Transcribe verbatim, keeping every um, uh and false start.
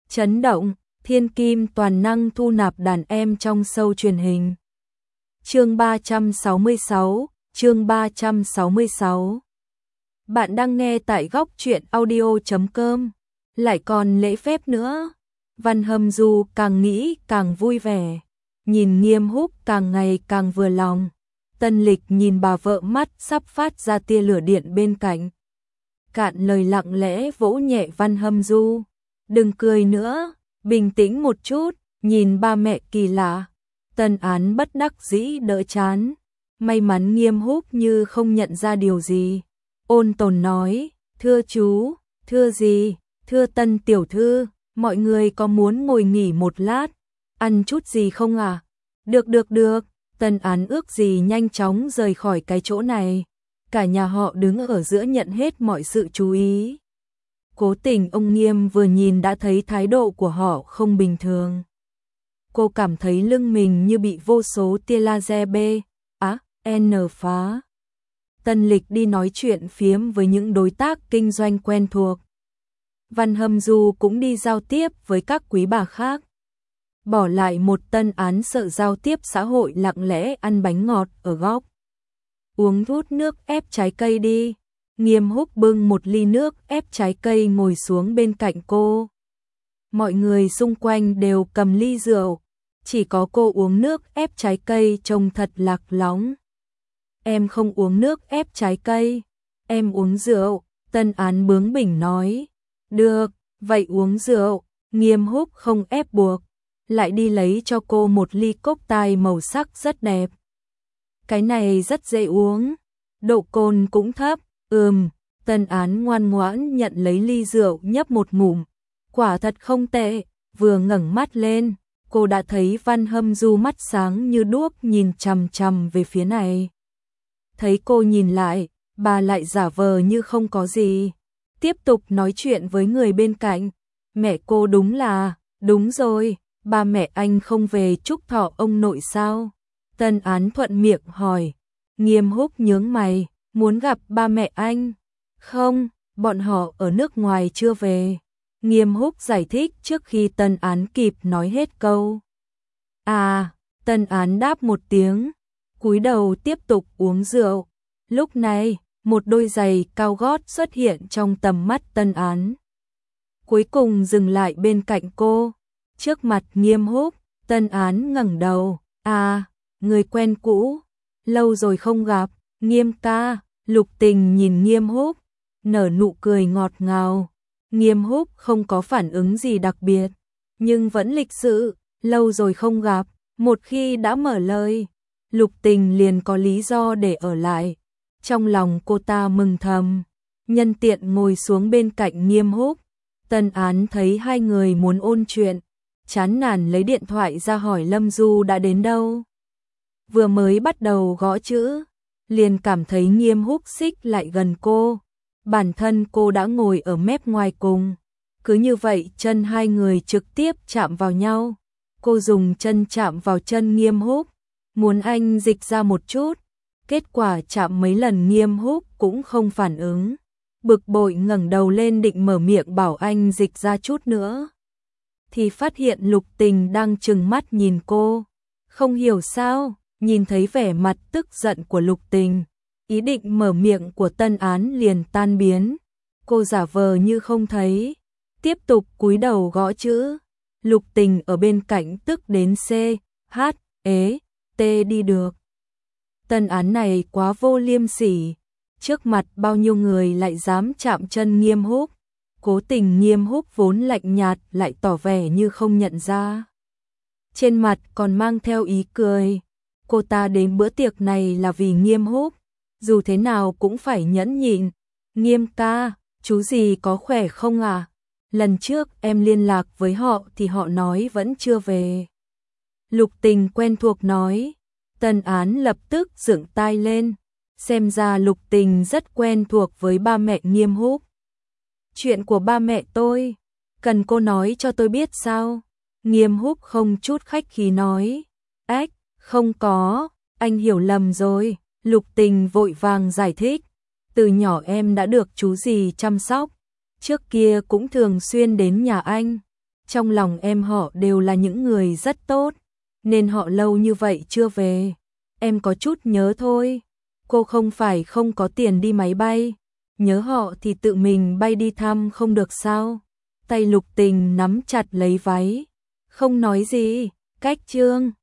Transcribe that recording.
Chấn động, thiên kim toàn năng thu nạp đàn em trong show truyền hình. Chương ba trăm sáu mươi sáu, chương ba trăm sáu mươi sáu. Bạn đang nghe tại góc truyện audio chấm com, lại còn lễ phép nữa. Văn Hâm Du càng nghĩ càng vui vẻ, nhìn Nghiêm Húc càng ngày càng vừa lòng. Tân Lịch nhìn bà vợ mắt sắp phát ra tia lửa điện bên cạnh. Cạn lời lặng lẽ vỗ nhẹ Văn Hâm Du. Đừng cười nữa, bình tĩnh một chút, nhìn ba mẹ kỳ lạ. Tân Án bất đắc dĩ đỡ chán. May mắn Nghiêm Húc như không nhận ra điều gì. Ôn tồn nói, thưa chú, thưa gì, thưa Tân tiểu thư, mọi người có muốn ngồi nghỉ một lát, ăn chút gì không à? Được được được, Tân Án ước gì nhanh chóng rời khỏi cái chỗ này. Cả nhà họ đứng ở giữa nhận hết mọi sự chú ý. Cố Tình ông Nghiêm vừa nhìn đã thấy thái độ của họ không bình thường. Cô cảm thấy lưng mình như bị vô số tia laser B, á, N phá. Tân Lịch đi nói chuyện phiếm với những đối tác kinh doanh quen thuộc. Văn Hâm Du cũng đi giao tiếp với các quý bà khác. Bỏ lại một Tân Án sợ giao tiếp xã hội lặng lẽ ăn bánh ngọt ở góc. Uống hút nước ép trái cây đi. Nghiêm Húc bưng một ly nước ép trái cây ngồi xuống bên cạnh cô. Mọi người xung quanh đều cầm ly rượu, chỉ có cô uống nước ép trái cây trông thật lạc lõng. Em không uống nước ép trái cây, em uống rượu, Tân Án bướng bỉnh nói. Được, vậy uống rượu. Nghiêm Húc không ép buộc, lại đi lấy cho cô một ly cốc tai màu sắc rất đẹp. Cái này rất dễ uống, độ cồn cũng thấp. Ừm, Tân Án ngoan ngoãn nhận lấy ly rượu nhấp một ngụm. Quả thật không tệ. Vừa ngẩng mắt lên, cô đã thấy Văn Hâm Du mắt sáng như đuốc nhìn chằm chằm về phía này. Thấy cô nhìn lại, bà lại giả vờ như không có gì, tiếp tục nói chuyện với người bên cạnh. Mẹ cô đúng là, đúng rồi, ba mẹ anh không về chúc thọ ông nội sao? Tân Án thuận miệng hỏi. Nghiêm Húc nhướng mày, muốn gặp ba mẹ anh? Không, bọn họ ở nước ngoài chưa về. Nghiêm Húc giải thích trước khi Tân Án kịp nói hết câu. À, Tân Án đáp một tiếng, cúi đầu tiếp tục uống rượu. Lúc này, một đôi giày cao gót xuất hiện trong tầm mắt Tân Án. Cuối cùng dừng lại bên cạnh cô, trước mặt Nghiêm Húc. Tân Án ngẩng đầu. À, người quen cũ, lâu rồi không gặp. Nghiêm ca. Lục Tình nhìn Nghiêm Húc, nở nụ cười ngọt ngào. Nghiêm Húc không có phản ứng gì đặc biệt, nhưng vẫn lịch sự. Lâu rồi không gặp, một khi đã mở lời, Lục Tình liền có lý do để ở lại. Trong lòng cô ta mừng thầm, nhân tiện ngồi xuống bên cạnh Nghiêm Húc. Tân Án thấy hai người muốn ôn chuyện, chán nản lấy điện thoại ra hỏi Lâm Du đã đến đâu. Vừa mới bắt đầu gõ chữ, liền cảm thấy Nghiêm Húc xích lại gần cô. Bản thân cô đã ngồi ở mép ngoài cùng. Cứ như vậy chân hai người trực tiếp chạm vào nhau. Cô dùng chân chạm vào chân Nghiêm Húc, muốn anh dịch ra một chút. Kết quả chạm mấy lần Nghiêm Húc cũng không phản ứng. Bực bội ngẩng đầu lên định mở miệng bảo anh dịch ra chút nữa, thì phát hiện Lục Tình đang trừng mắt nhìn cô. Không hiểu sao, nhìn thấy vẻ mặt tức giận của Lục Tình, ý định mở miệng của Tân Án liền tan biến. Cô giả vờ như không thấy, tiếp tục cúi đầu gõ chữ. Lục Tình ở bên cạnh tức đến C, H, ế, T đi được. Tân Án này quá vô liêm sỉ, trước mặt bao nhiêu người lại dám chạm chân Nghiêm Húc. Cố Tình Nghiêm Húc vốn lạnh nhạt lại tỏ vẻ như không nhận ra. Trên mặt còn mang theo ý cười. Cô ta đến bữa tiệc này là vì Nghiêm Húc, dù thế nào cũng phải nhẫn nhịn. Nghiêm ca, chú gì có khỏe không à? Lần trước em liên lạc với họ thì họ nói vẫn chưa về. Lục Tình quen thuộc nói. Tân Án lập tức dựng tai lên, xem ra Lục Tình rất quen thuộc với ba mẹ Nghiêm Húc. Chuyện của ba mẹ tôi, cần cô nói cho tôi biết sao? Nghiêm Húc không chút khách khí nói. Ách, không có, anh hiểu lầm rồi. Lục Tình vội vàng giải thích. Từ nhỏ em đã được chú dì chăm sóc, trước kia cũng thường xuyên đến nhà anh. Trong lòng em họ đều là những người rất tốt, nên họ lâu như vậy chưa về. Em có chút nhớ thôi. Cô không phải không có tiền đi máy bay. Nhớ họ thì tự mình bay đi thăm không được sao? Tay Lục Tình nắm chặt lấy váy. Không nói gì, Cách Trương